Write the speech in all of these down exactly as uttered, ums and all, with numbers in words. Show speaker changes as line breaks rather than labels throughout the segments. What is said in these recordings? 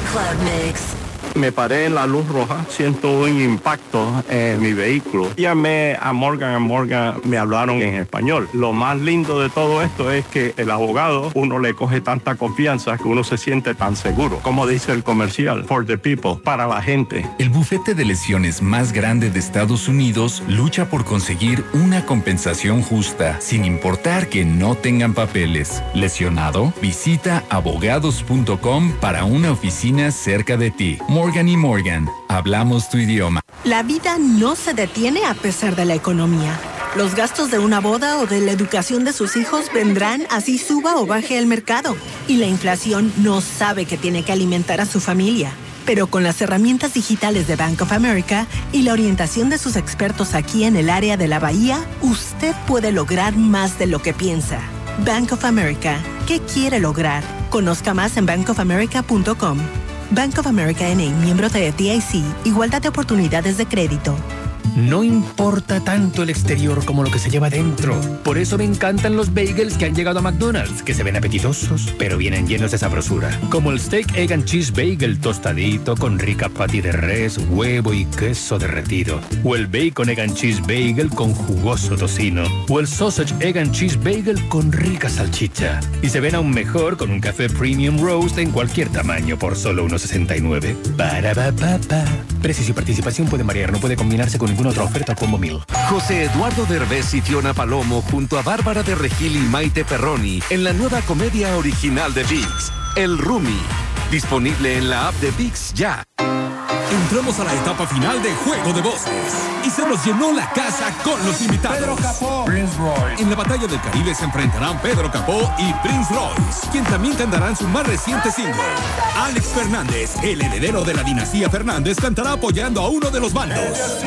Club Mix.
Me paré en la luz roja, siento un impacto en mi vehículo. Llamé a Morgan and Morgan, me hablaron en español. Lo más lindo de todo esto es que el abogado, uno le coge tanta confianza que uno se siente tan seguro. Como dice el comercial, for the people, para la gente.
El bufete de lesiones más grande de Estados Unidos lucha por conseguir una compensación justa, sin importar que no tengan papeles. ¿Lesionado? Visita abogados punto com para una oficina cerca de ti. Morgan y Morgan, hablamos tu idioma.
La vida no se detiene a pesar de la economía. Los gastos de una boda o de la educación de sus hijos vendrán así suba o baje el mercado. Y la inflación no sabe que tiene que alimentar a su familia. Pero con las herramientas digitales de Bank of America y la orientación de sus expertos aquí en el área de la Bahía, usted puede lograr más de lo que piensa. Bank of America, ¿qué quiere lograr? Conozca más en bank of america punto com. Bank of America N A, miembro de F D I C, igualdad de oportunidades de crédito.
No importa tanto el exterior como lo que se lleva dentro. Por eso me encantan los bagels que han llegado a McDonald's, que se ven apetitosos, pero vienen llenos de sabrosura. Como el Steak, Egg and Cheese Bagel tostadito con rica patty de res, huevo y queso derretido. O el Bacon, Egg and Cheese Bagel con jugoso tocino. O el Sausage, Egg and Cheese Bagel con rica salchicha. Y se ven aún mejor con un café Premium Roast en cualquier tamaño por solo uno sesenta y nueve. Para pa pa pa. Precios y participación pueden variar, no puede combinarse con ninguna otra oferta como Mil.
José Eduardo Derbez y Fiona Palomo junto a Bárbara de Regil y Maite Perroni en la nueva comedia original de ViX, El Roomie. Disponible en la app de ViX ya.
Entramos a la etapa final de Juego de Voces y se nos llenó la casa con los invitados.
Pedro Capó, Prince Royce.
En la batalla del Caribe se enfrentarán Pedro Capó y Prince Royce, quien también cantarán su más reciente single. Alex Fernández, el heredero de la dinastía Fernández, cantará apoyando a uno de los bandos.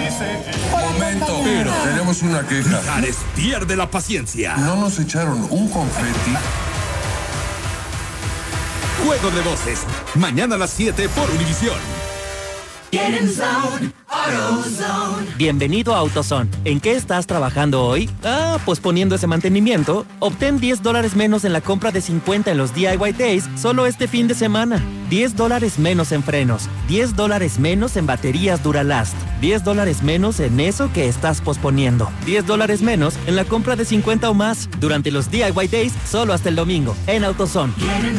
Momento,
pero
tenemos una queja.
Mijares pierde la paciencia.
No nos echaron un confeti.
Juego de Voces, mañana a las siete por Univisión.
Bienvenido a AutoZone. ¿En qué estás trabajando hoy? Ah, pues poniendo ese mantenimiento. Obtén diez dólares menos en la compra de cincuenta en los D I Y Days solo este fin de semana. diez dólares menos en frenos. diez dólares menos en baterías Duralast. diez dólares menos en eso que estás posponiendo. diez dólares menos en la compra de cincuenta o más. Durante los D I Y Days solo hasta el domingo. En AutoZone.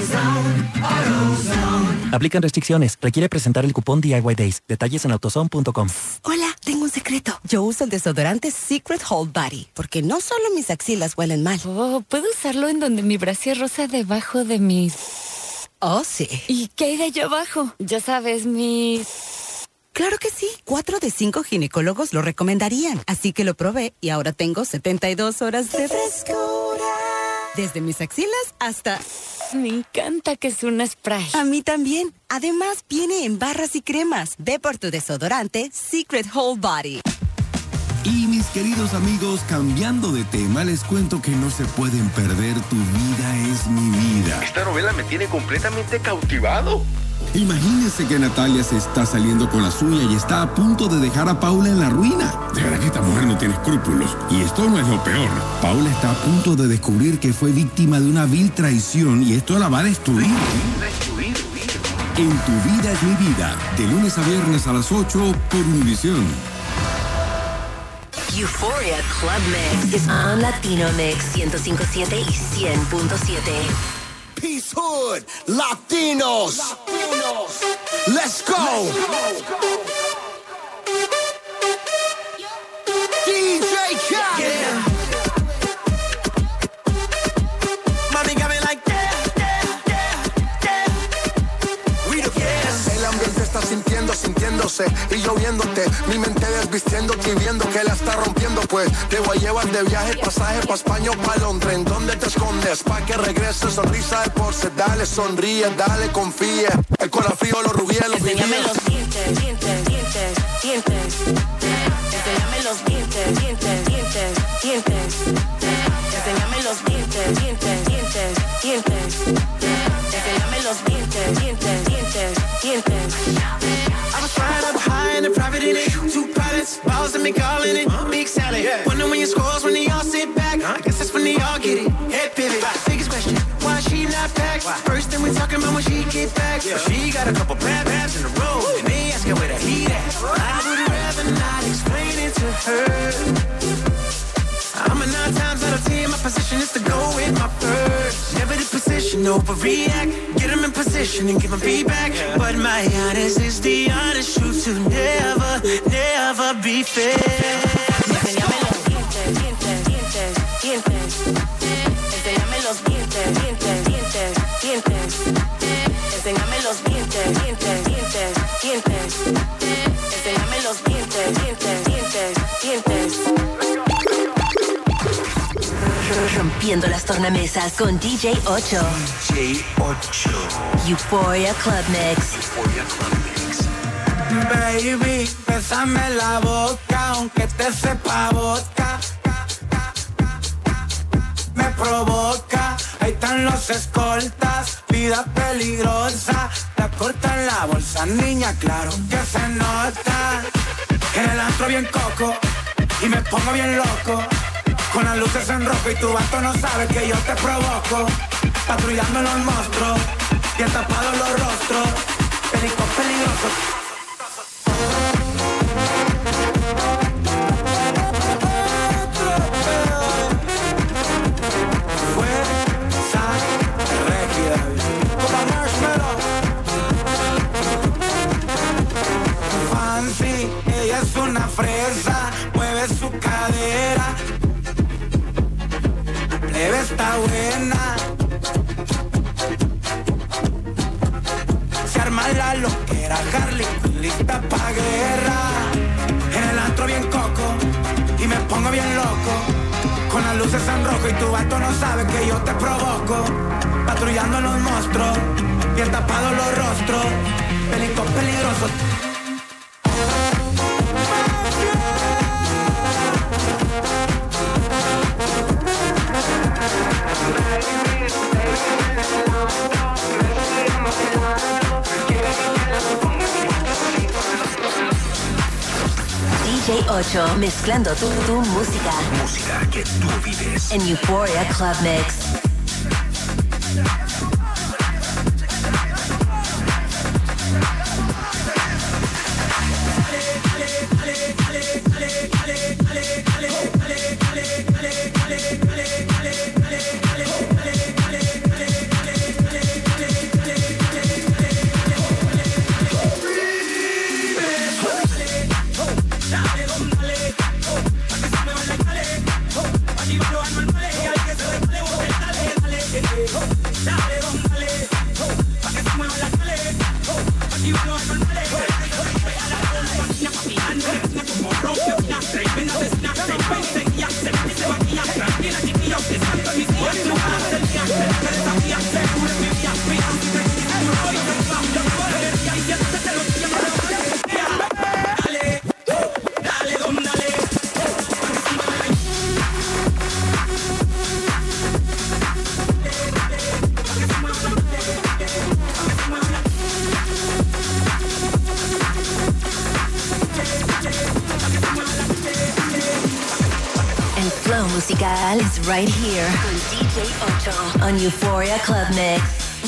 Aplican restricciones. Requiere presentar el cupón D I Y Days. Detalles en autozone punto com.
Hola, tengo un secreto. Yo uso el desodorante Secret Whole Body, porque no solo mis axilas huelen mal.
Oh, ¿puedo usarlo en donde mi brasier rosa debajo de mis...?
Oh, sí.
¿Y qué hay de allá abajo? Ya sabes, mis...
Claro que sí. Cuatro de cinco ginecólogos lo recomendarían. Así que lo probé y ahora tengo setenta y dos horas de frescura. Desde mis axilas hasta...
Me encanta que es un spray.
A mí también. Además, viene en barras y cremas. Ve por tu desodorante Secret Whole Body.
Y mis queridos amigos, cambiando de tema, les cuento que no se pueden perder Tu Vida Es Mi Vida.
Esta novela me tiene completamente cautivado.
Imagínense que Natalia se está saliendo con la suya y está a punto de dejar a Paula en la ruina. De verdad que esta mujer no tiene escrúpulos. Y esto no es lo peor. Paula está a punto de descubrir que fue víctima de una vil traición y esto la va a destruir.
Destruir, destruir.
En Tu Vida Es Mi Vida, de lunes a viernes a las ocho por Univisión.
Euphoria Club Mix is on Latino Mix ciento cinco punto siete y cien punto siete.
Peace Hood, Latinos. Latinos. Let's go. Let's go. D J Khaled. Yeah. Mommy got me like yeah, yeah, yeah, yeah. We the best. El ambiente está sintiendo, sintiéndose y lloviéndote. Mi mente desvistiéndote y viendo que la está rompiendo, pues te voy a llevar de viaje, pasaje pa' España o pa' Londres. ¿En dónde te escondes? Pa' que regreses, sonrisa de porce. Dale, sonríe, dale, confía. El corazón frío, los rubíes, los
Enséñame los dientes, dientes, dientes, dientes. Enséñame los dientes, dientes, dientes, dientes. Enséñame los dientes, dientes, dientes, dientes. Enséñame los dientes, dientes, dientes, dientes.
I was flying up high in the private in it. Two pilots, balls and me calling it. Big salad. Wonder when your scores when they all sit back. I guess that's when they all get it. Head pivot. Biggest question, why she not back? First thing we talking about when she get back. Yeah. She got a couple bad babs in a row. Woo. And they ask her where the heat at. I would rather not explain it to her. I'm a nine times out of ten, my position is to go with my first. Never the position, overreact. Get them in position and give them feedback. Yeah. But my honest is the honest truth to never, never be fair.
Enséñame los dientes, dientes, dientes, dientes. Enséñame los dientes, dientes, dientes, dientes. Enséñame los dientes, dientes, dientes, dientes. Enséñame los dientes, dientes, dientes, dientes.
Rompiendo las tornamesas con D J ocho.
D J ocho.
Euphoria Club Mix.
Euphoria Club Mix. Baby, bésame la boca, aunque te sepa vodka. Me provoca, ahí están los escoltas, vida peligrosa. La corta en la bolsa, niña, claro que se nota. En el antro bien coco, y me pongo bien loco. Con las luces en rojo y tu vato no sabe que yo te provoco. Patrullando los monstruos, bien tapados los rostros. Perico peligroso. Fuerza rígida, como marshmallow. Fancy, ella es una fresa, mueve su cadera. Plebe está buena. Se arma la loquera, Harley Quinn lista pa' guerra. En el antro bien coco y me pongo bien loco. Con las luces en rojo y tu vato no sabe que yo te provoco. Patrullando los monstruos, bien tapados los rostros. Pelicos peligrosos.
D J ocho mezclando tu, tu música.
Música que tú vives.
En Euphoria Club Mix. Musical is right here on D J ocho on Euphoria Club Mix.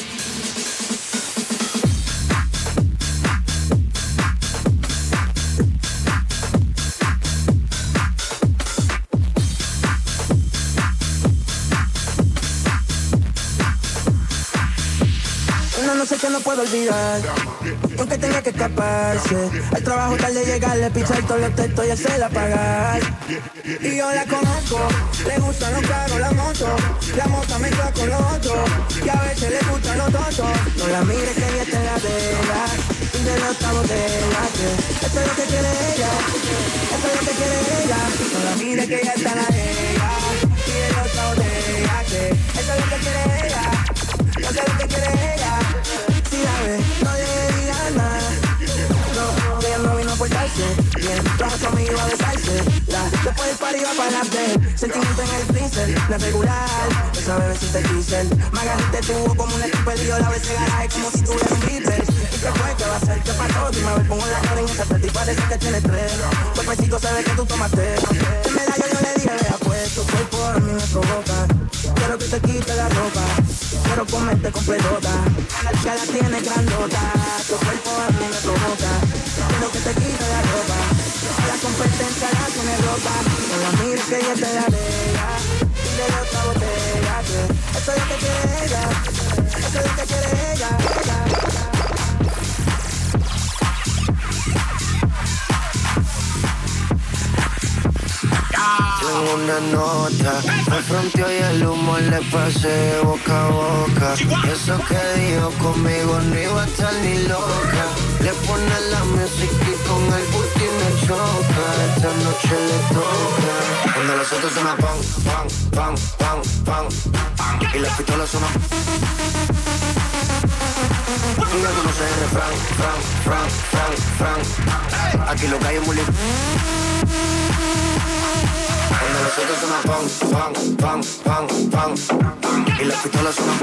Una noche que no puedo olvidar, aunque tenga que escaparse. Al trabajo tarde llegarle, pichar todos los textos y hacerla pagar. Y yo la conozco, le gustan los carros, la moto. La moto mezcla con los otros, y a veces le gustan los tontos. No la mires que ella está en la vela, y de la otra botella, que esto es lo que quiere ella, esto es lo que quiere ella. No la mires que ella está en la vela, y de la otra botella, que esto es lo que quiere ella, no sé lo que quiere ella. Si la ve, no le diga nada. No, ella no vino a portarse bien, trajo conmigo a besarse. La, después del party va para la piel, sentimiento en el freezer, no es regular, esa bebecita es diesel. Me agarraste tuvo como un stripper y yo la besé garaje como si tuviera un Beatles. ¿Y qué fue? ¿Qué va a hacer? ¿Qué pasó? Dime a ver, pongo la cara en esa teta y parece que tiene tres. Cuerpecito se ve que tú tomaste. En medallo yo le dije, vea puesto, fue por mí me provoca. Quiero que te quite la ropa.
quiero comerte completota. Ya la tiene grandota, tu cuerpo a mí me provoca. Quiero que te quite la ropa, la competencia la tiene rota. No la mires que ella te la deja, y de la otra botella. Que eso es lo que quiere ella, eso es lo que quiere ella, ella.
Tengo una nota, me fronteó y el humo le pasé boca a boca. Eso que dijo conmigo no iba a estar ni loca. Le pone la música y con el booty me choca. Esta noche le toca. Cuando los otros suenan pam, pam, pam, pam, pam, pam, y las pistolas suenan. Tú ya conoces el refrán, fran, fran, fran, fran. Aquí lo que hay es muy lindo. Cuando los otros suenan pam, pam, pam, pam, pam, y las pistolas suenan.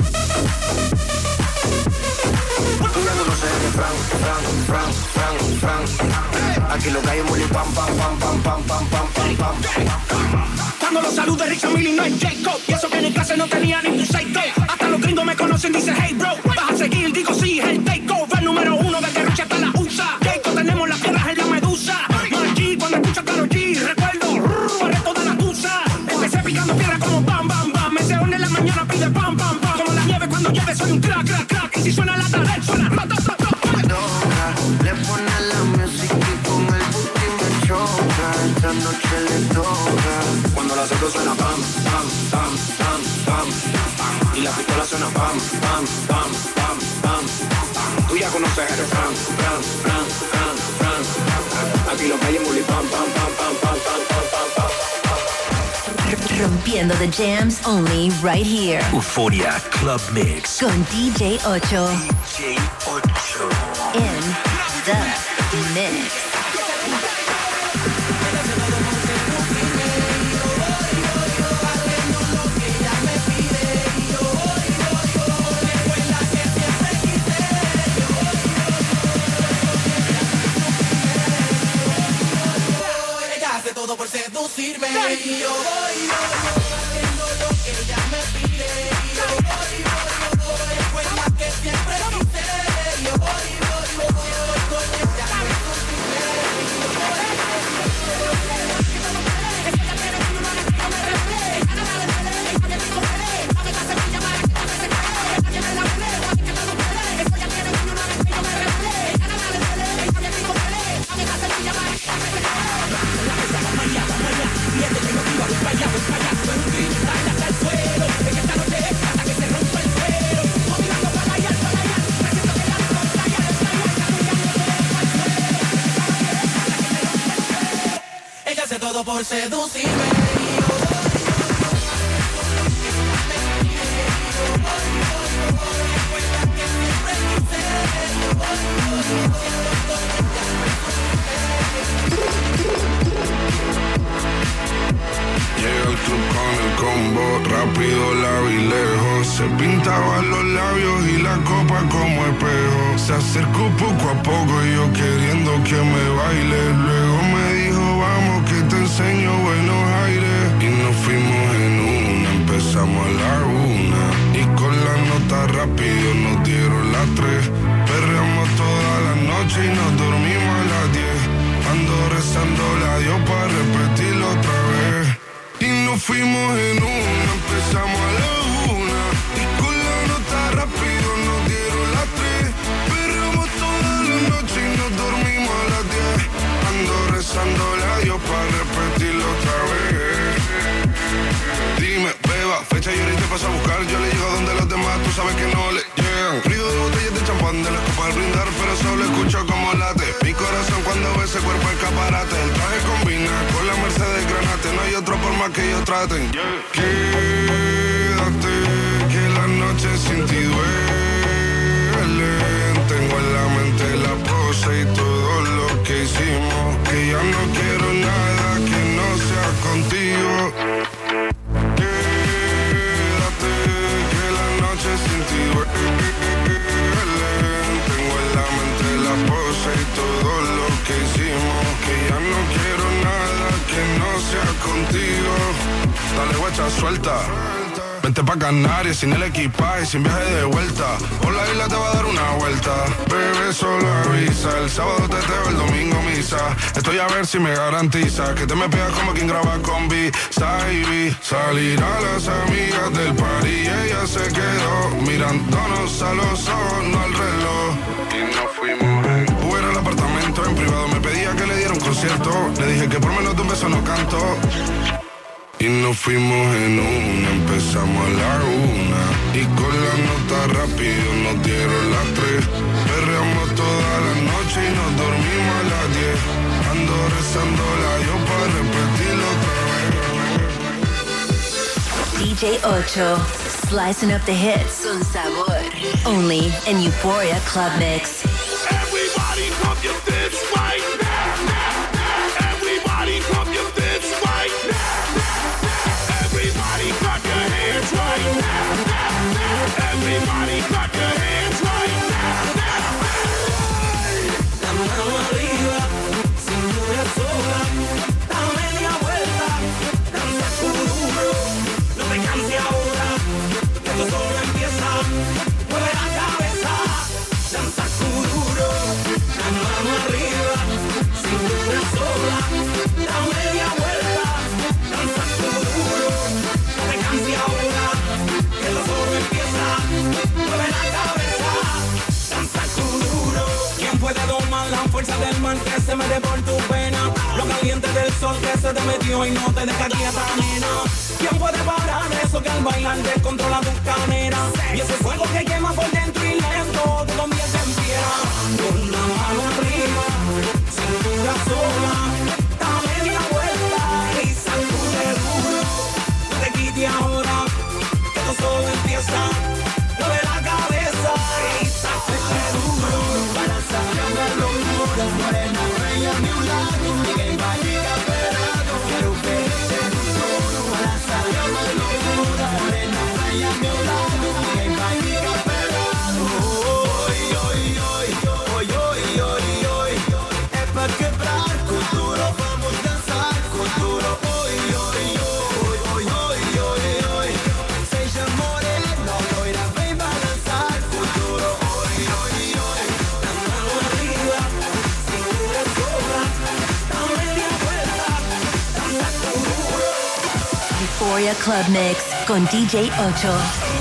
Tú ya conoces el refrán, fran, fran, fran, fran. Aquí lo que hay es muy pam, pam, pam, pam, pam, pam, pam, pam, pam.
Cuando los saludos Rick Millie no es Jacob. Y eso que en el clase no tenía ningún seito. Hasta los gringos me conocen, dicen hey bro. Vas a seguir, digo sí, es el takeover número uno de que Rucha hasta la usa. Jacob, tenemos las piedras en la medusa. Marquí, cuando escucho Karol G, recuerdo, barré toda la tusa. Empecé picando piedra como bam, bam, bam. Me seón en la mañana pide pam, pam, pam. Como la nieve cuando llueve soy un crack, crack, crack. Y si suena la tarde, suena rata, rata,
rata. Le pone la música y con el booty me choca. Esta noche le toca.
Cuando las otras suena pam, pam, pam, pam, pam, pam, y la pistola suena pam, pam, pam, pam, pam, pam. Tú ya conoces el refrán, fran, fran, fran, fran. Aquí lo que hay es muy pam, pam, pam, pam, pam, pam, pam, pam, pam.
Rompiendo the jams only right here.
Euphoria Club Mix.
Con D J Ocho.
D J Ocho.
In the mix.
Todo por seducirme y yo voy, voy, voy haciendo lo que ella me pide y yo voy, voy, voy, recuerda que siempre quise y yo voy, voy, voy, con ella me suscribiré y yo voy, todo por seducirme y yo voy, recuerda que siempre quise yo voy,
llega al club con el combo, rápido, largo y lejos. Se pintaban los labios y la copa como espejo. Se acercó poco a poco y yo queriendo que me baile. Luego me dijo, vamos que te enseño buenos aires. Y nos fuimos en una, empezamos a la una. Y con la nota rápido nos dieron las tres. Perreamos toda la noche y nos dormimos a las diez. Ando rezando la Dios para repetirlo otra vez. Y nos fuimos en una, empezamos a la una. Y con la nota rápido nos dieron las tres. Perreamos toda la noche y nos dormimos a las diez. Ando rezando la Dios para repetirlo otra vez. Dime, beba, fecha y ahorita paso a buscar. Yo le llego donde los demás, tú sabes que no le llegan. Frío de botellas de champán, de la copa al brindar, pero solo escucho como late mi corazón cuando ve ese cuerpo escaparate. El traje combina con la Mercedes Granate. No hay otro por más que ellos traten. Quédate, que la noche sin ti duele. Tengo en la mente la pose y todo lo que hicimos. Que ya no quiero nada que no sea contigo. Quédate, que la noche sin ti duele. Tengo en la mente la pose y todo lo que hicimos. Que ya no quiero nada que no sea contigo. Dale, guacha, suelta. Vente pa' Canarias sin el equipaje, sin viaje de vuelta. Por la isla te va a dar una vuelta. Bebé, solo avisa. El sábado te teo, el domingo misa. Estoy a ver si me garantiza que te me pegas como quien graba con B. Saibi. Salir a las amigas del party y ella se quedó mirándonos a los ojos, no al reloj. Y nos fuimos en Uber al apartamento. En privado me pedía que le diera un concierto. Le dije que por menos de un beso no canto. Y nos fuimos en una, empezamos a la una. Y con la nota rápido nos dieron las tres. Perreamos toda la noche y nos dormimos a las diez. Ando rezándola yo para repetirlo otra vez.
D J Ocho, slicing up the hits con sabor. Only in Euphoria Club Mix.
Everybody pump your fists right now. Everybody pump your fists right now. Everybody clap your hands right now. Everybody clap your hands right now. La mano arriba, cintura sola, da media vuelta, danza duro, no te canses ahora, que esto solo empieza, mueve la cabeza, danza duro, la mano arriba, cintura sola, da media vuelta, danza duro, no te canses ahora, que esto solo empieza, mueve la cabeza, danza duro. ¿Quién puede domar la fuerza del mar que se mete por tu pena? Lo caliente del sol que se te metió y no te deja quieta, nena. ¿Quién puede parar eso que al bailar descontrola tus caderas? Y ese fuego que quema por dentro y lento te convierte en piedra. Con la mano arriba, cintura sola, da media vuelta y sacude duro. No te quites ahora, que esto solo empieza. Mueve la cabeza y sacude duro. Para salir de locura, morena, bella, mi un lado, Miguel Vallica, Perado. Quiero verte duro. Para salir de locura, morena, bella, mi un lado, Miguel Vallica, Perado. Hoy, hoy, hoy, hoy, hoy, hoy, hoy. Es para quebrar con duro, vamos a danzar con duro. Hoy, hoy, hoy, hoy, hoy, hoy, hoy. Seja morena, loira, vem balançar com duro. Hoy, hoy, hoy. La mano arriba, cintura sola, da media vuelta, danza duro.
Euphoria Club Mix con D J Ocho.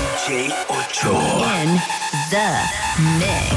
D J Ocho.
In the mix.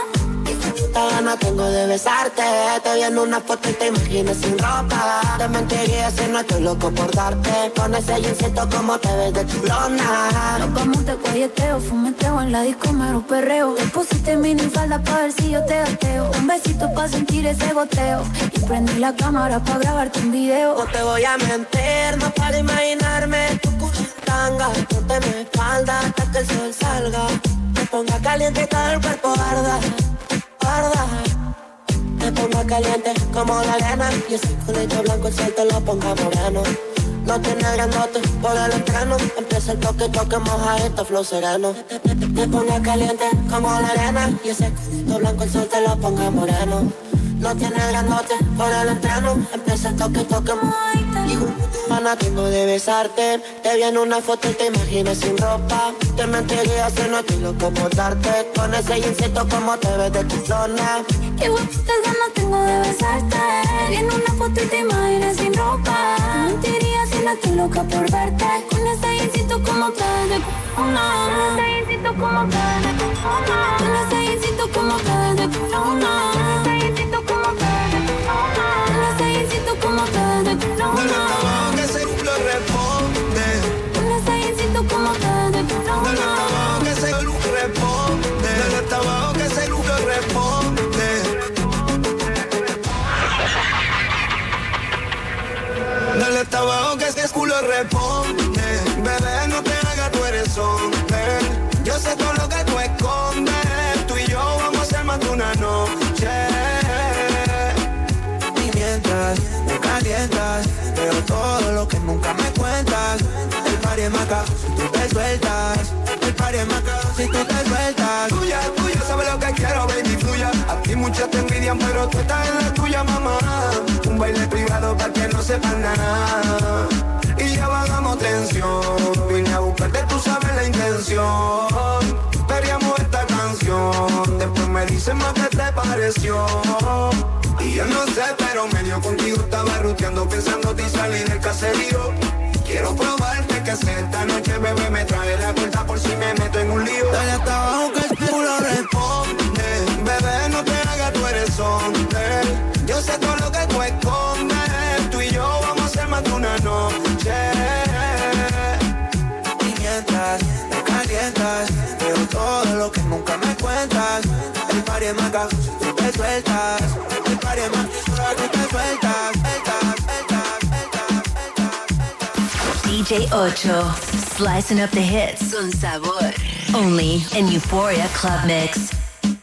Tengo de besarte, te vi en una foto y te imaginas sin ropa. Te mentí
mentiría si no estoy loco por darte. Con ese jeansito como te ves de chulona.
No como te guayeteo, fumeteo en la disco, mero perreo. Te pusiste mini falda pa' ver si yo te gateo. Un besito pa' sentir ese goteo. Y prendí la cámara pa' grabarte un video.
No te voy a mentir, no para imaginarme tu culo en tanga. Ponte en mi espalda hasta que el sol salga. Me ponga caliente y todo el cuerpo arda, arda. Me ponga caliente como la arena. Y ese culito blanco el sol te lo ponga moreno. No tiene grandote por el entreno. Empieza el toque, toque mojadito, flow sereno. Me ponga caliente como la arena. Y ese culito blanco el sol te lo ponga moreno. No tiene grandote por el entreno. Empieza el toque, toque mojadito. Y un mana tengo de besarte. Te vi en una foto y te imaginas sin ropa. Te mentiría si no estoy loco por darte. Con ese jeansito como te ves de tu zona.
Qué guapitas ganas tengo de besarte. Vi en una foto y te imaginas sin ropa. Te mentiría si no estoy loca por verte. Con ese jeansito como te ves de cuna. Con ese jeansito como te ves de cuna. Con ese jeansito como te ves de cuna. Con ese jeansito como te ves de cuna. Con ese jeansito como te ves de cuna.
Dale hasta abajo que ese culo responde.
Con ese jeansito como te ves de cuna.
Dale hasta abajo que ese culo responde. Dale hasta abajo que ese culo responde. Dale hasta abajo que ese culo responde. Bebé, no te hagas, tú eres hombre. Yo sé todo lo que tú escondes. Tú y yo vamos a ser más de una noche. Y mientras me calientas, veo todo lo que nunca me cuentas. El party es macabro si tú te sueltas. El party es macabro si tú te sueltas. Tuya, tuya, sabes lo que quiero, baby, fluya. A ti muchas te envidian, pero tú estás en la tuya, mamá. Un baile privado para que no sepan nada. Y ya bajamos tensión. Vine a buscarte, tú sabes la intención. Veríamos esta canción. Después me dicen más que te pareció. Y yo no sé, pero medio contigo estaba ruteando, pensándote y salir del caserío. Quiero probarte que sé esta noche, bebé, me trae la puerta por si me meto en un lío. Dale hasta abajo que el culo responde. Bebé, no te hagas, tú eres hombre. Yo sé todo lo que tú escondes. Tú y yo vamos a ser más de una noche. Y mientras me calientas, veo todo lo que nunca me cuentas. El party es macabro si tú te sueltas. El party es macabro si tú te sueltas.
D J Ocho, slicing up the hits con sabor. Only in Euphoria Club Mix.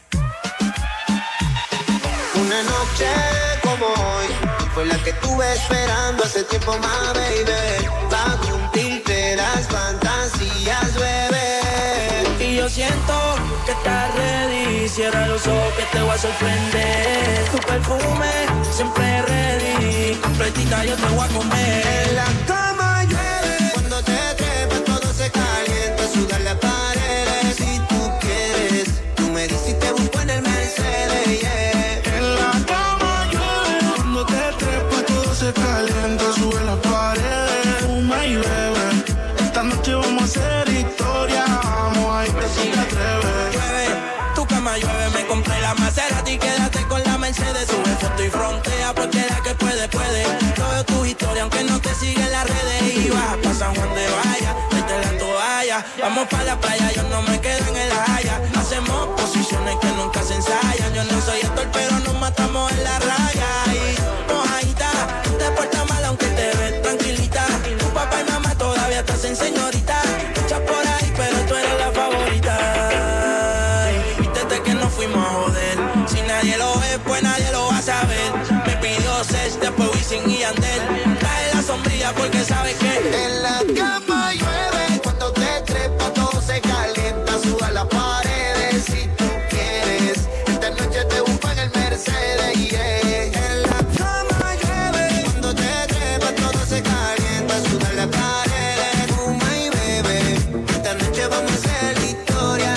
Una noche como hoy fue la que tuve esperando hace tiempo más, baby. Va a cumplirte las fantasías, bebé.
Y yo siento que estás ready. Cierra los ojos que te voy a sorprender. Tu perfume siempre ready. Completita yo te voy a comer.
En la cama llueve. Cuando te trepas todo se calienta. Sudar las paredes. Si tú quieres, tú me dices y te busco en el Mercedes, yeah.
En la cama llueve. Cuando te trepas todo se calienta. Sube las paredes. Fuma y bebe. Esta noche vamos a hacer historia. Vamos a ir que si te atreves.
Llueve, tu cama llueve. Me compré la Maserati. Quédate con la Mercedes. Sube foto y frontea porque la que puede, puede. Yo veo tu historia aunque no te sigue en las redes. Y vas pa' San Juan de Vaya, vete la toalla. Vamos pa' la playa, yo no me quedo en el Haya. Hacemos posiciones que nunca se ensayan. Yo no soy actor, pero nos matamos en la raya. Y mojadita, tú te portas mal aunque te ves tranquilita. Tu papá y mamá todavía te hacen señorita. Muchas por ahí, pero tú eres la favorita. Y desde que nos fuimos a joder, si nadie lo ve, pues nadie lo va a saber. Me pidió sex, después Wisin y Yandel. Trae la sombrilla porque sabes que
en la cama llueve. Cuando te trepas todo se calienta. Suda las paredes si tú quieres. Esta noche te busco en el Mercedes, yeah. En la cama llueve. Cuando te trepas todo se calienta. Suda las paredes. Fuma y bebe. Esta noche vamos a hacer historia.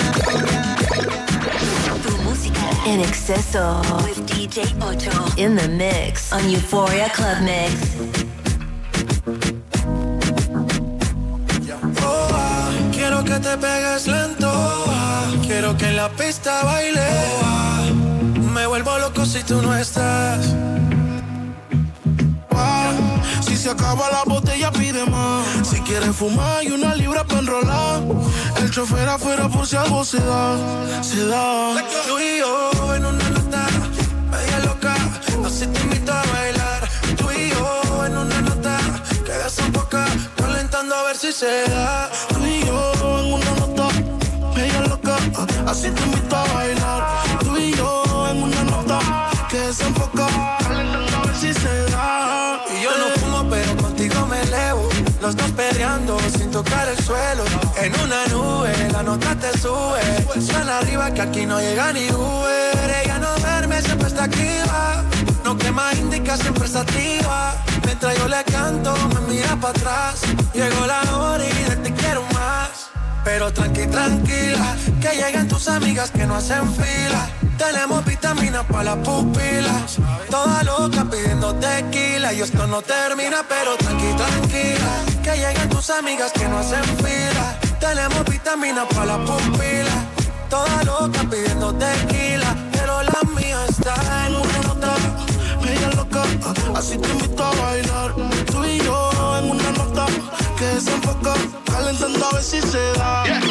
Tu música en exceso with D J Ocho in the mix on Euphoria Club Mix.
Oh, ah, quiero que te pegues lento. Oh, ah, quiero que en la pista baile. Oh, ah, me vuelvo loco si tú no estás. Oh, si
acaba la botella pide más. Si quieres fumar y una libra para enrolar. El chofer afuera por si algo se da, se da. Tú y yo en una nota media loca, así te invito a bailar. Tú y yo en una nota que desenfoca, calentando a ver si se da. Tú y yo en una nota media loca, así te invito a bailar. Tú y yo en una nota que desenfoca, calentando a ver si se da.
Y yo no fumo pero contigo me elevo, los dos peleando sin tocar el suelo. En una nube la nota te sube, suena arriba que aquí no llega ni Uber. Ella no duerme, siempre está activa, no quema indica, siempre está activa. Mientras yo le canto me mira para atrás. Llegó la hora y de te quiero más. Pero tranqui, tranquila, que lleguen tus amigas que no hacen fila. Tenemos vitaminas para las pupilas. Toda loca pidiendo tequila. Y esto no termina, pero tranqui, tranquila, que lleguen tus amigas que no hacen fila. Tenemos vitaminas para las pupilas. Toda loca pidiendo tequila. Pero la mía está en una nota media loca, así te invito a bailar. Tú y yo en una nota que desenfoca, calentando a ver si se da.
Yeah.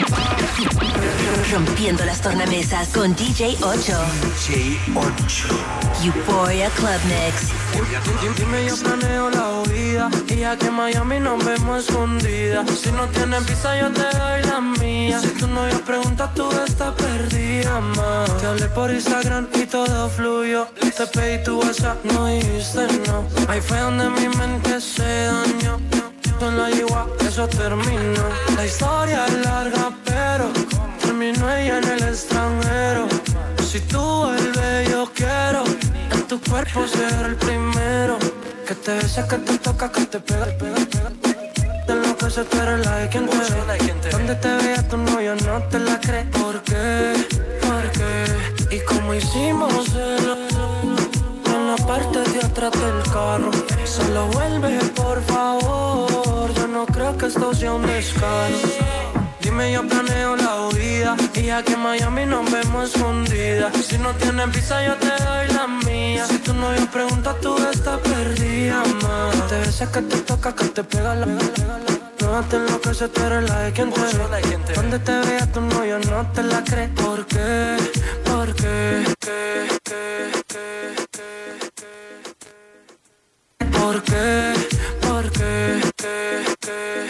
Rompiendo las tornamesas con D J Ocho.
D J Ocho.
Euphoria Club Mix.
Dime, yo planeo la huida, y aquí en Miami nos vemos escondidas. Si no tienes visa yo te doy la mía. Si tu novia pregunta tú estás perdida, ma. Te hablé por Instagram y todo fluyó. Te pedí tu WhatsApp, no dijiste no. Ahí fue donde mi mente se dañó. En la yegua, eso terminó. La historia es larga, pero terminó ella en el extranjero. Si tú vuelves, yo quiero en tu cuerpo ser el primero. Que te besa, que te toca, que te pega, pega, pega. De lo que se te relaje, quien te ve. Donde te vea tu novio no te la cree. ¿Por qué? ¿Por qué? Y como hicimos el en la parte de atrás del carro. Solo vuelve, por favor. Yo no creo que esto sea un descanso. Dime, yo planeo la huida, y aquí en Miami nos vemos escondidas. Si no tienes visa yo te doy la mía. Si tu novio pregunta tú estás perdida, ma. Te besa, que te toca, que te pega la, la, la, la. No te lo que se te relaje, quien te ve. Donde te vea tu novio no te la cree. ¿Por qué? ¿Por qué? ¿Qué? ¿Qué? ¿Qué? ¿Por qué? ¿Por qué? ¿Qué? ¿Qué?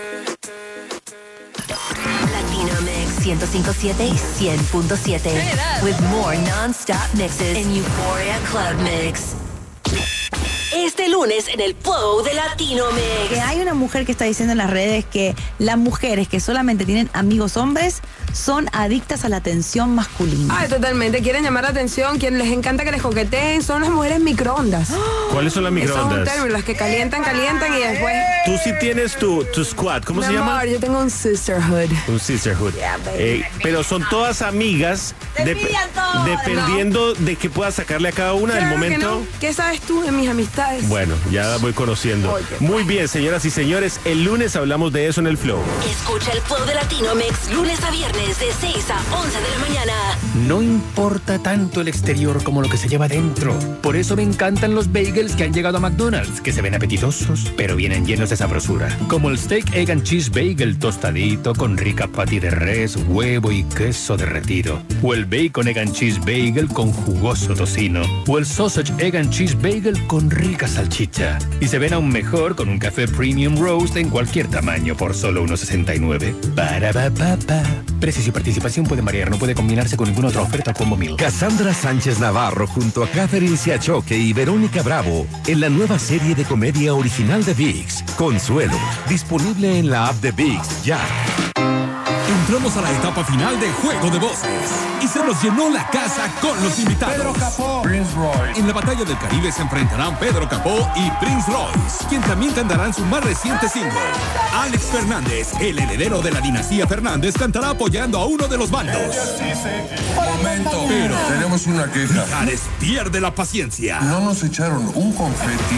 Latino Mix ciento cinco punto siete y cien punto siete. With more non-stop mixes in Euphoria Club Mix. Este lunes en el Flow de Latino Mix.
Que hay una mujer que está diciendo en las redes que las mujeres que solamente tienen amigos hombres son adictas a la atención masculina.
Ay, totalmente. Quieren llamar la atención, quien les encanta que les coqueteen. Son las mujeres microondas.
¿Cuáles son las microondas?
Eso es un término, las que calientan, calientan y después...
Tú sí tienes tu, tu squad, ¿cómo
Mi
se llama?
amor, yo tengo un sisterhood.
Un sisterhood.
Yeah, baby.
Eh, pero son todas amigas,
Te
dep-
pillan todas.
dependiendo de qué puedas sacarle a cada una del
Claro que
momento.
no. ¿Qué sabes tú de mis amistades?
Bueno, ya voy conociendo.
Oye.
Muy bien, señoras y señores, el lunes hablamos de eso en el Flow.
Escucha el Flow de Latino Mix lunes a viernes de seis a once de la mañana.
No importa tanto el exterior como lo que se lleva dentro. Por eso me encantan los bagels que han llegado a McDonald's, que se ven apetitosos, pero vienen llenos de sabrosura. Como el Steak, Egg and Cheese Bagel tostadito con rica patty de res, huevo y queso derretido. O el Bacon Egg and Cheese Bagel con jugoso tocino. O el Sausage Egg and Cheese Bagel con rica salchicha. Y se ven aún mejor con un café Premium Roast en cualquier tamaño por solo uno sesenta y nueve. Para pa pa pa. Precios y participación pueden variar, no puede combinarse con ninguna otra oferta o combo meal.
Cassandra Sánchez Navarro junto a Catherine Siachoque y Verónica Bravo en la nueva serie de comedia original de ViX, Consuelo, disponible en la app de ViX ya.
Entramos a la etapa final de Juego de Voces y se nos llenó la casa con los invitados.
Pedro Capó, Prince Royce.
En la batalla del Caribe se enfrentarán Pedro Capó y Prince Royce, quien también cantarán su más reciente single. Alex Fernández, el heredero de la dinastía Fernández, cantará apoyando a uno de los bandos.
Momento,
Pero
tenemos una queja.
Mijares pierde la paciencia.
No nos echaron un confeti.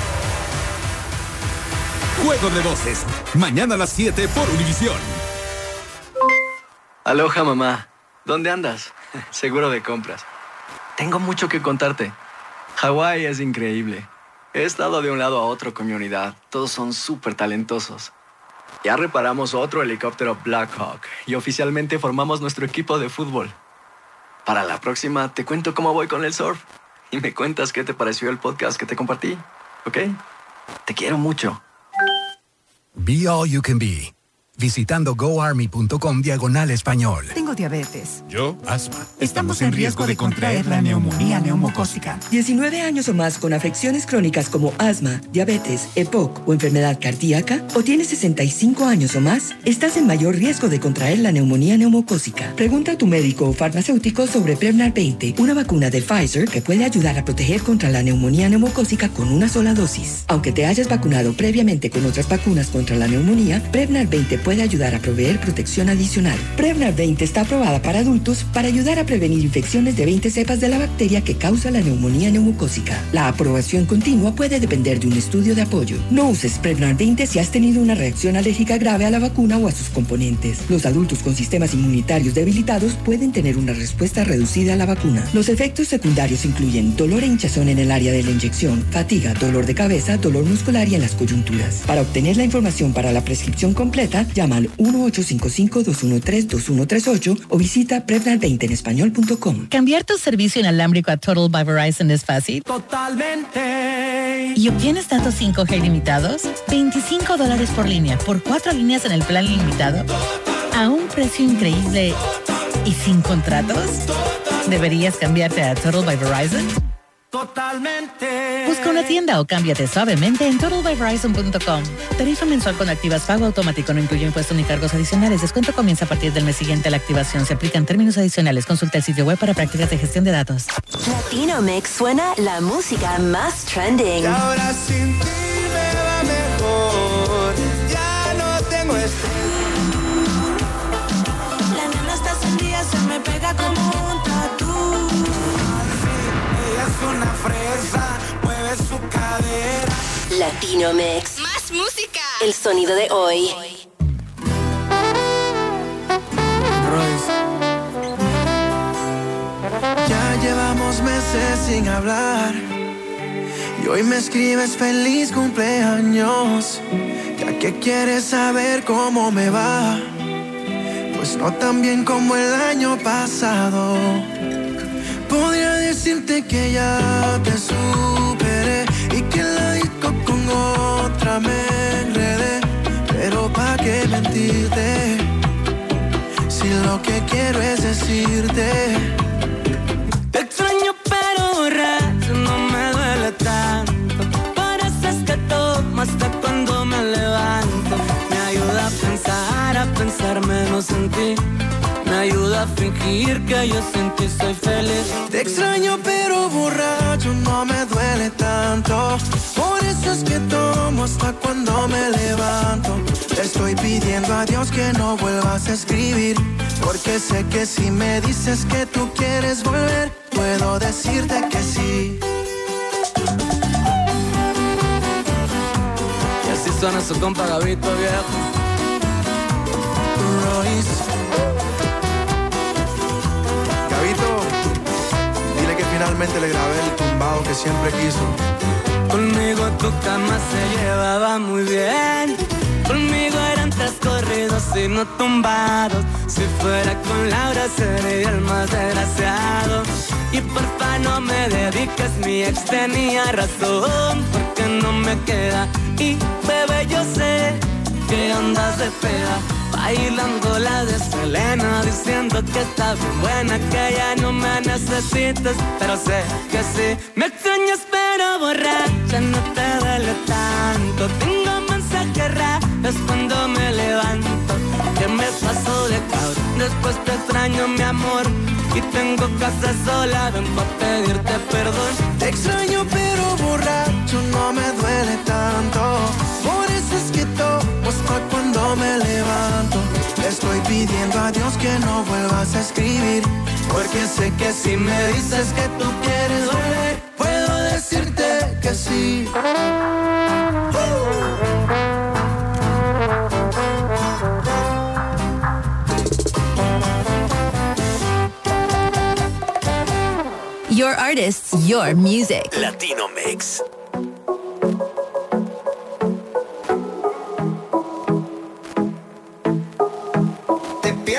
Juego de Voces, mañana a las siete por Univisión.
Aloha, mamá. ¿Dónde andas? Seguro de compras. Tengo mucho que contarte. Hawái es increíble. He estado de un lado a otro con mi unidad. Todos son súper talentosos. Ya reparamos otro helicóptero Blackhawk y oficialmente formamos nuestro equipo de fútbol. Para la próxima te cuento cómo voy con el surf y me cuentas qué te pareció el podcast que te compartí, ¿ok? Te quiero mucho.
Be All You Can Be. Visitando goarmy.com diagonal español.
Tengo diabetes.
Yo, asma.
Estamos en riesgo de contraer la neumonía neumocócica.
diecinueve años o más con afecciones crónicas como asma, diabetes, E P O C o enfermedad cardíaca, o tienes sesenta y cinco años o más, estás en mayor riesgo de contraer la neumonía neumocócica. Pregunta a tu médico o farmacéutico sobre Prevnar veinte, una vacuna de Pfizer que puede ayudar a proteger contra la neumonía neumocócica con una sola dosis. Aunque te hayas vacunado previamente con otras vacunas contra la neumonía, Prevnar veinte puede ayudar a proveer protección adicional. Prevnar veinte está aprobada para adultos para ayudar a prevenir infecciones de veinte cepas de la bacteria que causa la neumonía neumocócica. La aprobación continua puede depender de un estudio de apoyo. No uses Prevnar veinte si has tenido una reacción alérgica grave a la vacuna o a sus componentes. Los adultos con sistemas inmunitarios debilitados pueden tener una respuesta reducida a la vacuna. Los efectos secundarios incluyen dolor e hinchazón en el área de la inyección, fatiga, dolor de cabeza, dolor muscular y en las coyunturas. Para obtener la información para la prescripción completa, llama al uno ocho cinco cinco, dos uno tres, dos uno tres ocho o visita prevnar veinte en español punto com.
Cambiar tu servicio inalámbrico a Total by Verizon es fácil.
Totalmente.
¿Y obtienes datos cinco G ilimitados? veinticinco dólares por línea, por cuatro líneas en el plan ilimitado, a un precio increíble y sin contratos. ¿Deberías cambiarte a Total by Verizon?
Totalmente.
Busca una tienda o cámbiate suavemente en total by verizon punto com. Tarifa mensual con activas, pago automático, no incluye impuestos ni cargos adicionales. Descuento comienza a partir del mes siguiente a la activación. Se aplican términos adicionales. Consulta el sitio web para prácticas de gestión de datos.
Latino Mix suena la música más trending.
Y ahora sin ti me va mejor. Ya no tengo estrés.
La nena está encendida, se me pega como un tatú.
Es una fresa, mueve su cadera.
Latino Mix.
Más música.
El sonido de hoy.
Royce. Ya llevamos meses sin hablar y hoy me escribes feliz cumpleaños. Ya que quieres saber cómo me va, pues no tan bien como el año pasado. Podría decirte que ya te superé y que en la disco con otra me enredé, pero pa' qué mentirte si lo que quiero es decirte.
Te extraño pero borracho no me duele tanto. Por eso es que tomo hasta cuando me levanto. Me ayuda a pensar, a pensar menos en ti. Me ayuda a fingir que yo sin ti soy feliz.
Te extraño pero borracho no me duele tanto. Por eso es que tomo hasta cuando me levanto. Te estoy pidiendo a Dios que no vuelvas a escribir, porque sé que si me dices que tú quieres volver, puedo decirte que sí.
Y así suena su compa Gabito viejo.
Royce. Gabito, dile que finalmente le grabé el tumbado que siempre quiso.
Conmigo tu cama se llevaba muy bien. Conmigo eran tres corridos y no tumbados. Si fuera con Laura sería el más desgraciado. Y porfa no me dediques, mi ex tenía razón, porque no me queda. Y bebé yo sé que andas de peda, bailando la de Selena, diciendo que está bien buena, que ya no me necesitas, pero sé que sí. Me extrañas pero borracha no te duele tanto. Tengo mensajes raros cuando me levanto. Que me pasó de cabrón, después te extraño mi amor. Y tengo casa sola, ven pa' pedirte perdón.
Te extraño pero borracho no me duele tanto. Por eso es que tomo hasta cuando me levanto. Estoy pidiendo a Dios que no vuelvas a escribir, porque sé que si me dices que tú quieres volver, puedo decirte que sí.
Your artists, your music.
Latino Mix.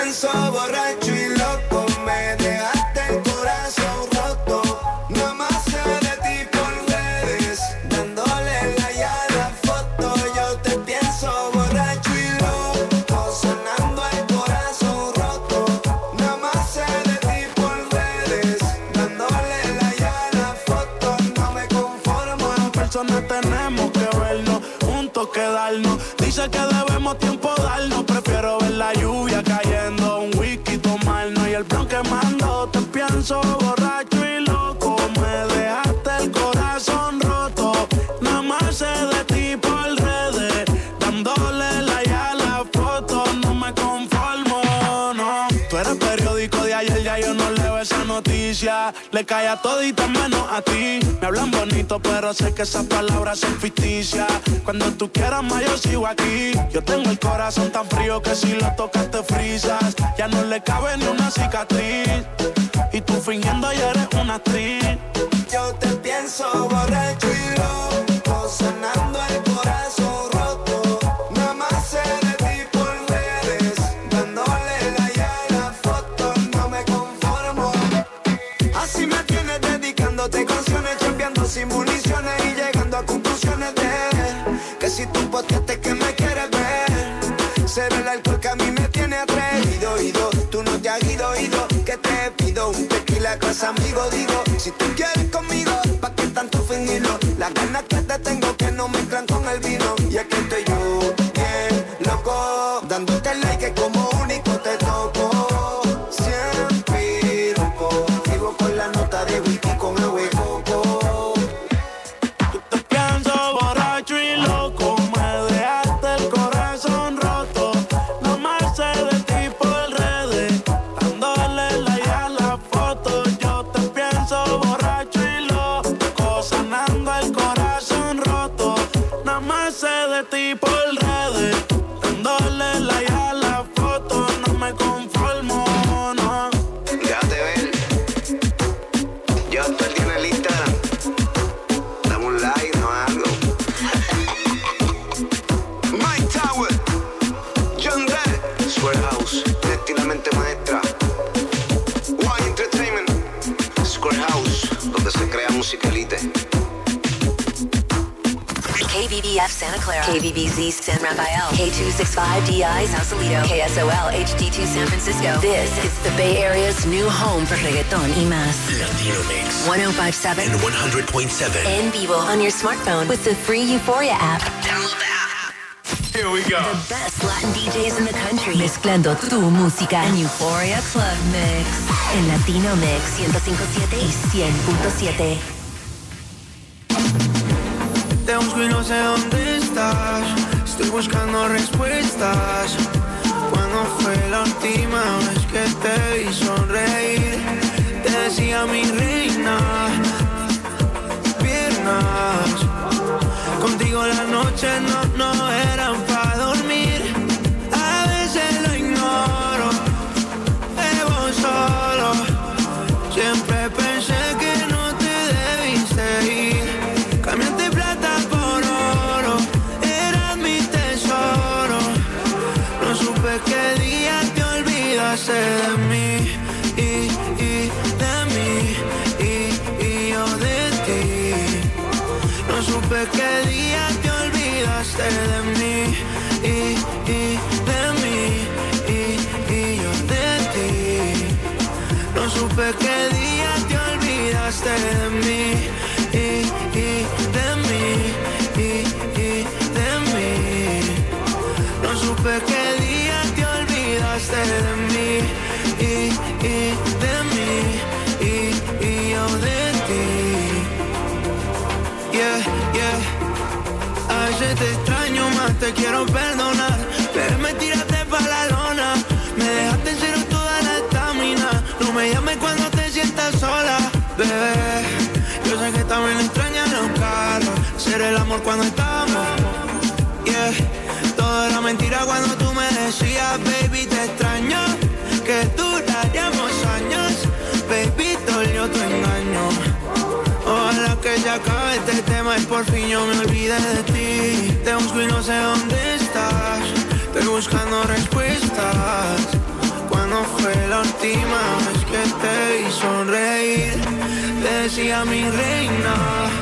pienso borracho y loco, me dejaste el corazón roto. Nada más sé de ti por redes, dándole like a la foto. Yo te pienso borracho y loco, sonando el corazón roto. Nada más sé de ti por redes, dándole like a la foto. No me conformo.
En persona tenemos que vernos, juntos quedarnos. Dice que debemos tiempo darnos. Prefiero ver la lluvia cayendo, un whisky tomarnos y el plan quemando. Te pienso borracho y loco, me dejaste el corazón roto. Nada más sé de ti por redes, dándole like a la foto. No me conformo, no. Tú eres periódico de ayer, ya yo no leo esa noticia. Le cae a todita menos a ti. Me hablan bonito, pero sé que esas palabras son ficticias. Cuando tú quieras más, yo sigo aquí. Yo tengo el corazón tan frío que si lo tocas te frisas. Ya no le cabe ni una cicatriz. Y tú fingiendo ya eres una actriz.
Yo te pienso borracho y loco, sonando el corazón roto. Nada más sé de ti por redes, dándole like a la foto. No me conformo. Así me tienes dedicándote canciones, chambeando sin municiones y llegando a conclusiones de que si tú posteaste que me quieres ver, será el alcohol que a mí me tiene atrevido. Ido, tú no te has ido, ido, que te pido un tequila clase amigo. Digo, si tú quieres conmigo, ¿pa' qué tanto fingirlo? Las ganas que te tengo que no mezclan con el vino. Y aquí estoy yo, bien loco, dándote like que como único te toco. Siempre loco, vivo con la nota de whisky con el hueco.
Te pienso borracho y loco, me dejaste el corazón roto. No más sé de ti por redes, dándole like a la foto. Yo te pienso borracho y loco, sanando el corazón roto. Nada más sé de ti por redes, dándole like a la foto. No me conformo, no.
Déjate ver. Yo estoy en el Instagram. Dame un like, no algo. Mike Tower, John Day, Square House, Destinamente Maestra, One Entertainment, Square House, donde se crea música elite.
K B B F Santa Clara, K B B Z San Rafael, K two sixty-five D I Sausalito, K S O L H D two San Francisco. This is the Bay Area's new home for reggaeton y más.
Latino Mix.
one oh five point seven
and one hundred point seven.
En vivo on your smartphone with the free Euphoria app. Download the app.
Here we go.
The best Latin D Js in the country. Mezclando tu música en Euphoria Club Mix. En Latino Mix ciento cinco punto siete y cien punto siete.
Te busco y no sé dónde estás. Estoy buscando respuestas. ¿Cuándo fue la última vez que te vi sonreír? Te decía mi reina, piernas. Contigo las noches no, no eran para dormir. A veces lo ignoro, bebo solo. Siempre pensé que no te debiste ir. Cambiaste plata por oro, eras mi tesoro. No supe qué día te olvidaste de mí y, y de mí y, y yo de ti. No supe qué día te olvidaste de mí y, y de mí y, y yo de ti. No supe qué día te olvidaste de mí y, y de mí y, y de mí. No supe qué día te olvidaste de mí y, y de mí y, y yo de ti. Yeah, yeah. A veces te extraño más, te quiero perdonar, pero me tiraste pa' la lona. Me dejaste en cero toda la estamina. No me llames cuando te sientas sola, bebé. Yo sé que también extrañas los carros, hacer el amor cuando estábamos. Yeah, todo era mentira cuando tú me decías, baby, te extraño, que duraríamos años. Baby, dolió tu engaño. Ojalá que se acabe este tema y por fin yo me olvide de ti. Te busco y no sé dónde estás, estoy buscando respuestas. Cuando
decía mi reina.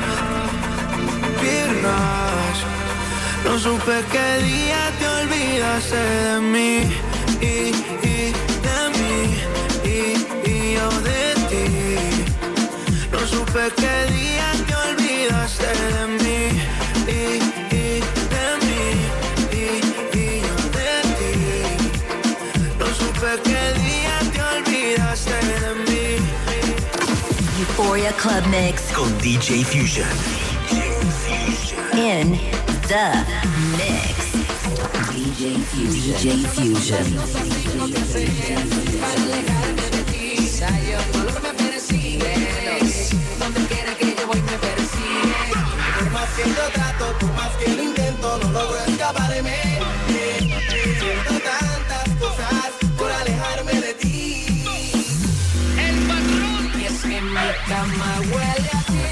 Piernas, no supe qué día te olvidaste de mí y, y de mí y, y yo de ti. No supe qué día te olvidaste de mí y, y de mí y, y yo de ti. No supe qué día te olvidaste de mí.
Euphoria Club Mix
con D J Fusion.
in the mix. D J Fusion. D J Fusion.
Donde quiera que yo voy me persigue. Por más que yo trato, por más que lo intento, no logro escaparme. Siento tantas cosas por alejarme de ti. El patrón, y es que mi cama huele a ti.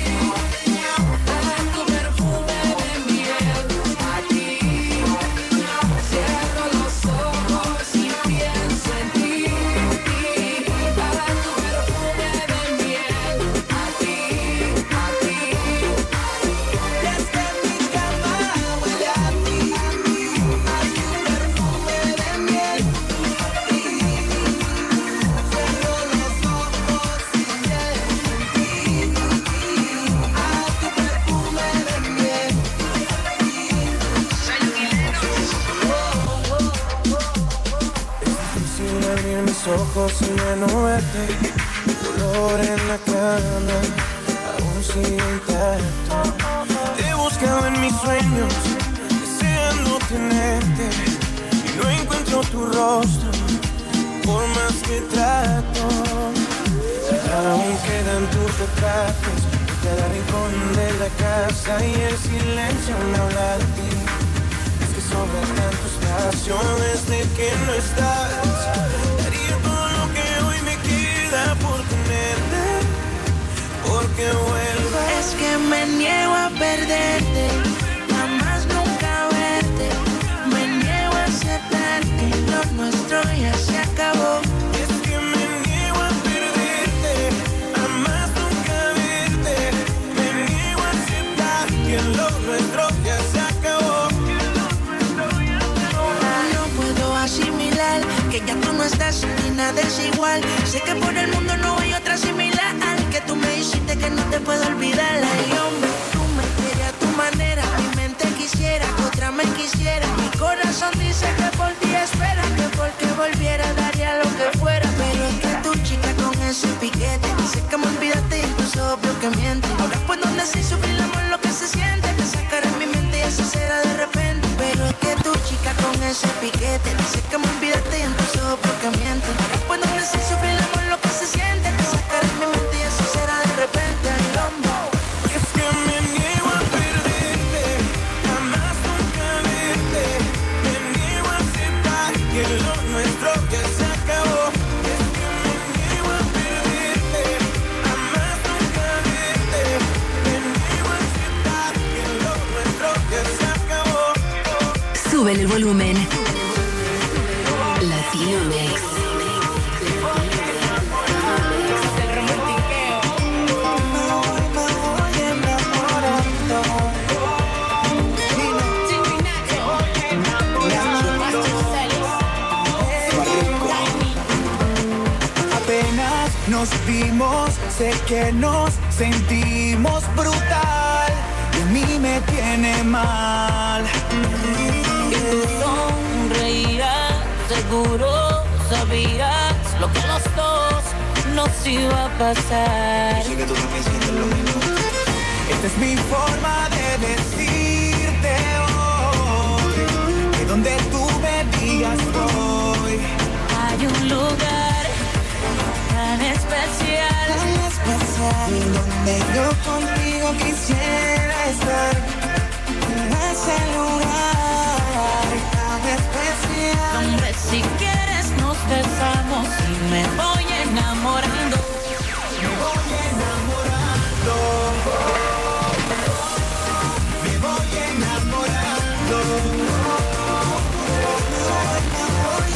Ojos y ya no verte, dolor en la cama, aún sigue intacto. Te he buscado en mis sueños, deseando tenerte, y no encuentro tu rostro, por más que trato. Aún quedan tus retratos, en cada rincón de la casa, y el silencio me habla de ti. Es que sobra tanto espacio desde que no estás. Por tenerte, porque vuelvas.
Es que me niego a perderte, jamás nunca verte. Me niego a aceptar que lo nuestro ya se acabó.
Es que me niego a perderte, jamás nunca verte. Me niego a aceptar que lo nuestro ya se acabó.
No puedo asimilar que ya tú no estás y nada es igual. Sé que por el mundo no hay otra similar, que tú me hiciste que no te puedo olvidar. Ay, hombre, tú me quieres a tu manera, mi mente quisiera que otra me quisiera. Mi corazón dice que por ti espera, que porque volviera daría lo que fuera. Pero es que tu chica con ese piquete dice que me olvidaste y entonces obvio que miente. Ahora puedo decir sufrir el amor lo que se siente, que sacar en mi mente y eso será de repente. Pero es que tu chica con ese piquete dice que me olvidaste y entonces obvio que miente. Ahora puedo decir sufrir el amor lo que se siente, que sacar en mi mente y eso será de repente. Ay, hombre.
Es que me niego a perderte, jamás nunca verte. Me niego a aceptar que lo nuestro ya se acabó. Es que me niego a perderte, jamás nunca verte. Me niego a aceptar que lo nuestro ya se acabó.
Sube el volumen. Latino Mix.
Nos vimos, sé que nos sentimos brutal y a mí me tiene mal.
Y tú sonreías, seguro sabías lo que a los dos nos iba a pasar.
Yo sé que tú también sientes lo mismo. Esta es mi forma de decirte hoy que donde tú me digas voy.
Hay un lugar tan especial,
tan especial, donde yo contigo quisiera estar. En ese lugar tan especial,
donde si quieres nos besamos y me voy enamorando.
Me voy enamorando. Me voy enamorando. Me voy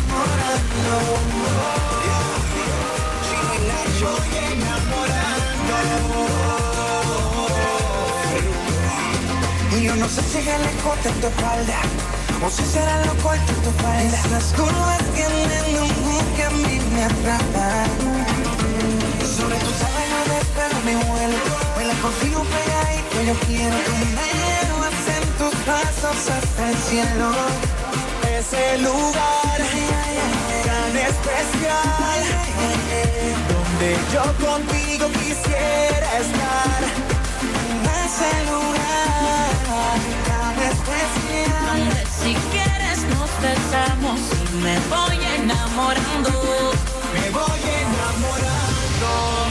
enamorando. Voy enamorando.
Y yo no sé si es el escote en tu espalda o si será lo corto en tu falda. Esas curvas tienen un mood que a mí me atrapa. Sobre tu sábana de pelo me vuelo, baila contigo pegadito, yo quiero que me llevas en tus brazos hasta el cielo. Ese lugar tan especial, donde yo contigo quisiera estar. Ese lugar tan especial,
donde si quieres nos besamos y me voy enamorando.
Me voy enamorando.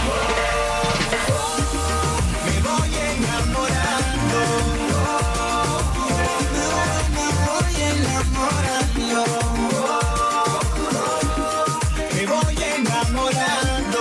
Me voy enamorando. Me voy enamorando. Me voy enamorando.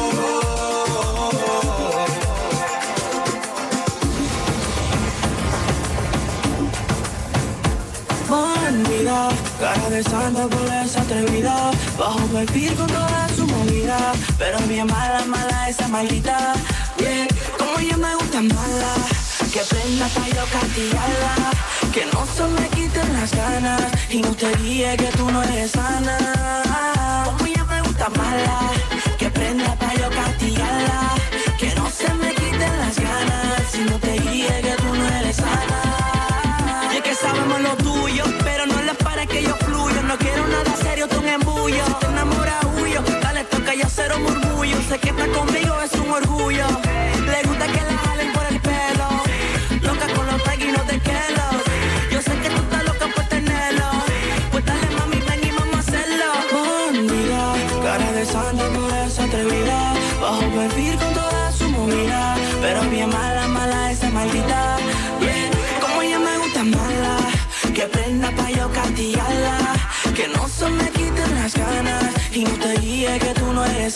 Bandida, cara de santa por esa atrevida, bajo perfil con toda su movida, pero bien mala, mala esa maldita. Bien, como ella me gusta mala, que prenda pa' yo castigarla, que no se me quiten las ganas y no te guíe que tú no eres sana. Como ella me gusta mala, que prenda pa' yo castigarla, que no se me quiten las ganas y no te guíe que tú no eres sana. Y es que sabemos lo tuyo, pero no les pares que yo fluyo. No quiero nada serio, tú un embullo. Si te enamoras, huyo, dale toca y cero murmullo. Sé que estar conmigo es un orgullo. Le gusta que la jalen por el pelo, loca con los taguinos de Kelo. Yo sé que tú estás loca por tenerlo, pues dale mami, ven y vamos a hacerlo. Bandida, cara de santa por esa atrevida, bajo perfil con toda su movida, pero bien mala, mala esa maldita. Bien, como ella me gusta mala, que prenda pa' yo castigarla, que no se me quiten las ganas y no te guíe que tú no eres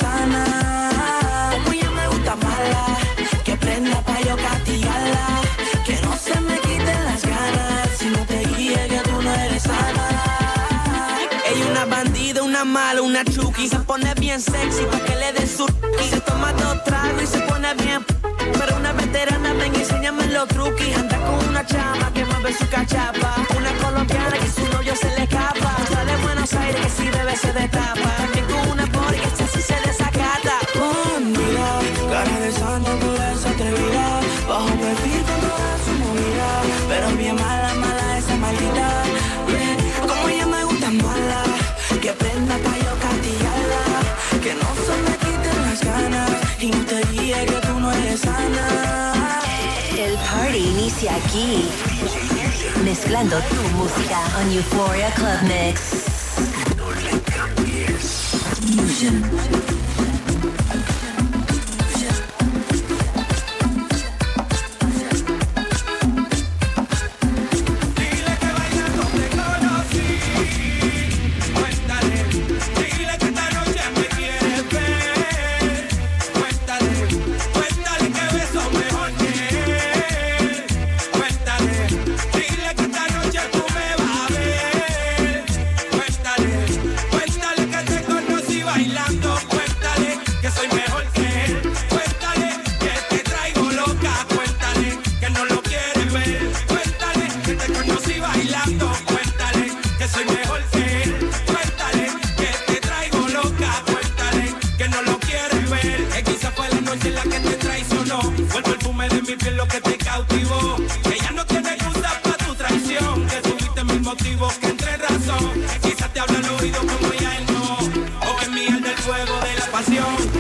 sana. Como ella me gusta mala, que prenda pa' yo castigarla, que no se me quiten las ganas y no te guíe que tú no eres sana. Ella una bandida, una mala, una chuki, se pone bien sexy pa' que le den su y se toma dos tragos y se pone bien. Pero una veterana, ven y enséñame los truquis. Anda con una chama que mueve su cachapa, una colombiana que su novio se le escapa, otra de Buenos Aires que si bebe se destapa, también con una body que así se desacata. Bandida, cara de santa por esa atrevida, bajo perfil con toda su movida, pero bien mala, mala esa maldita. Bien, como ella me gusta mala, que prenda pa' yo castigarla, que no se me quiten las ganas y no te guíe que tú no eres sana.
El party inicia aquí, mezclando tu música on Euphoria Club Mix.
No le cambies.
Quizás te habla al oído como ya él no, o en mi al del fuego de la pasión.